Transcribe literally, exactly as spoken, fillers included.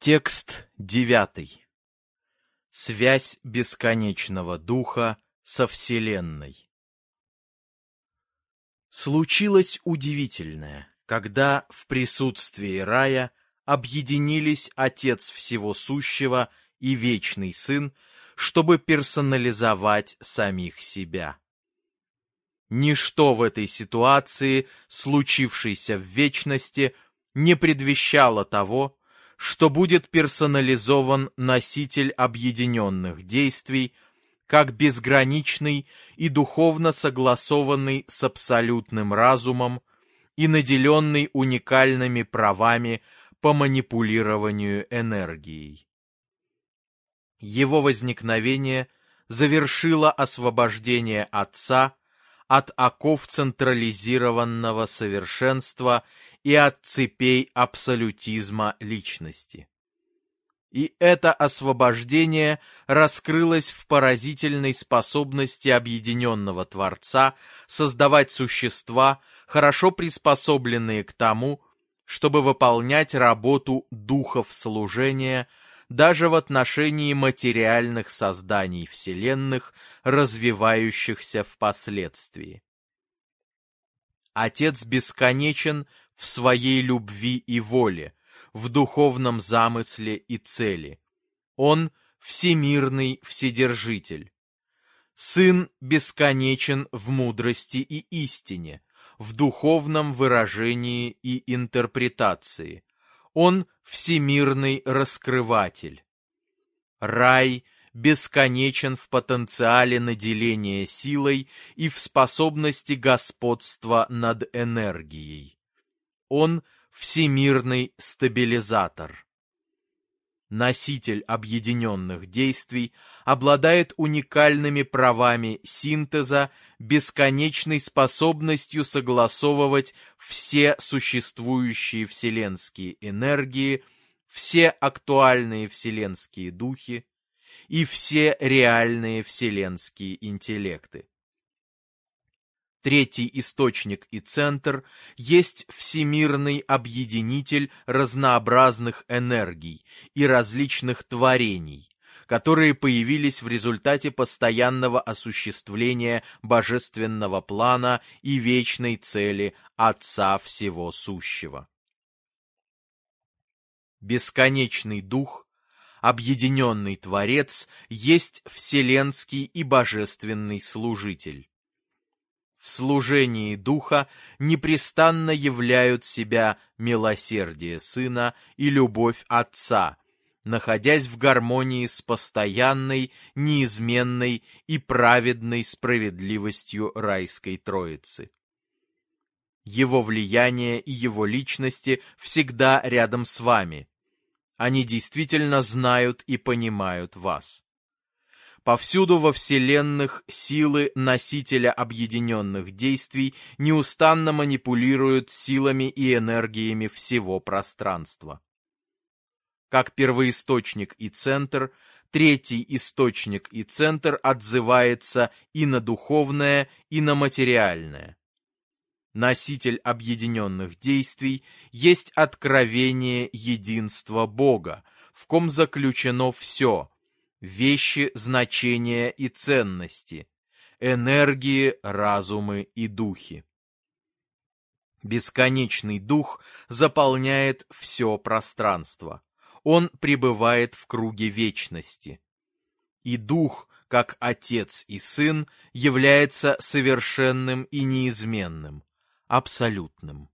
Текст девятый. Связь бесконечного Духа со Вселенной. Случилось удивительное, когда в присутствии рая объединились Отец Всего Сущего и Вечный Сын, чтобы персонализовать самих себя. Ничто в этой ситуации, случившейся в вечности, не предвещало того, что будет персонализован носитель объединенных действий, как безграничный и духовно согласованный с абсолютным разумом и наделенный уникальными правами по манипулированию энергией. Его возникновение завершило освобождение Отца от оков централизированного совершенства и от цепей абсолютизма личности. И это освобождение раскрылось в поразительной способности объединенного Творца создавать существа, хорошо приспособленные к тому, чтобы выполнять работу духов служения даже в отношении материальных созданий вселенных, развивающихся впоследствии. Отец бесконечен в своей любви и воле, в духовном замысле и цели. Он всемирный вседержитель. Сын бесконечен в мудрости и истине, в духовном выражении и интерпретации. Он всемирный раскрыватель. Рай бесконечен в потенциале наделения силой и в способности господства над энергией. Он всемирный стабилизатор. Носитель объединенных действий обладает уникальными правами синтеза, бесконечной способностью согласовывать все существующие вселенские энергии, все актуальные вселенские духи и все реальные вселенские интеллекты. Третий источник и центр есть всемирный объединитель разнообразных энергий и различных творений, которые появились в результате постоянного осуществления божественного плана и вечной цели Отца Всего Сущего. Бесконечный Дух, объединенный Творец, есть вселенский и божественный служитель. В служении Духа непрестанно являют себя милосердие Сына и любовь Отца, находясь в гармонии с постоянной, неизменной и праведной справедливостью Райской Троицы. Его влияние и его личности всегда рядом с вами. Они действительно знают и понимают вас. Повсюду во вселенных силы носителя объединенных действий неустанно манипулируют силами и энергиями всего пространства. Как первоисточник и центр, третий источник и центр отзывается и на духовное, и на материальное. Носитель объединенных действий есть откровение единства Бога, в ком заключено все – вещи, значения и ценности, энергии, разумы и духи. Бесконечный Дух заполняет все пространство. Он пребывает в круге вечности. И Дух, как Отец и Сын, является совершенным и неизменным, абсолютным.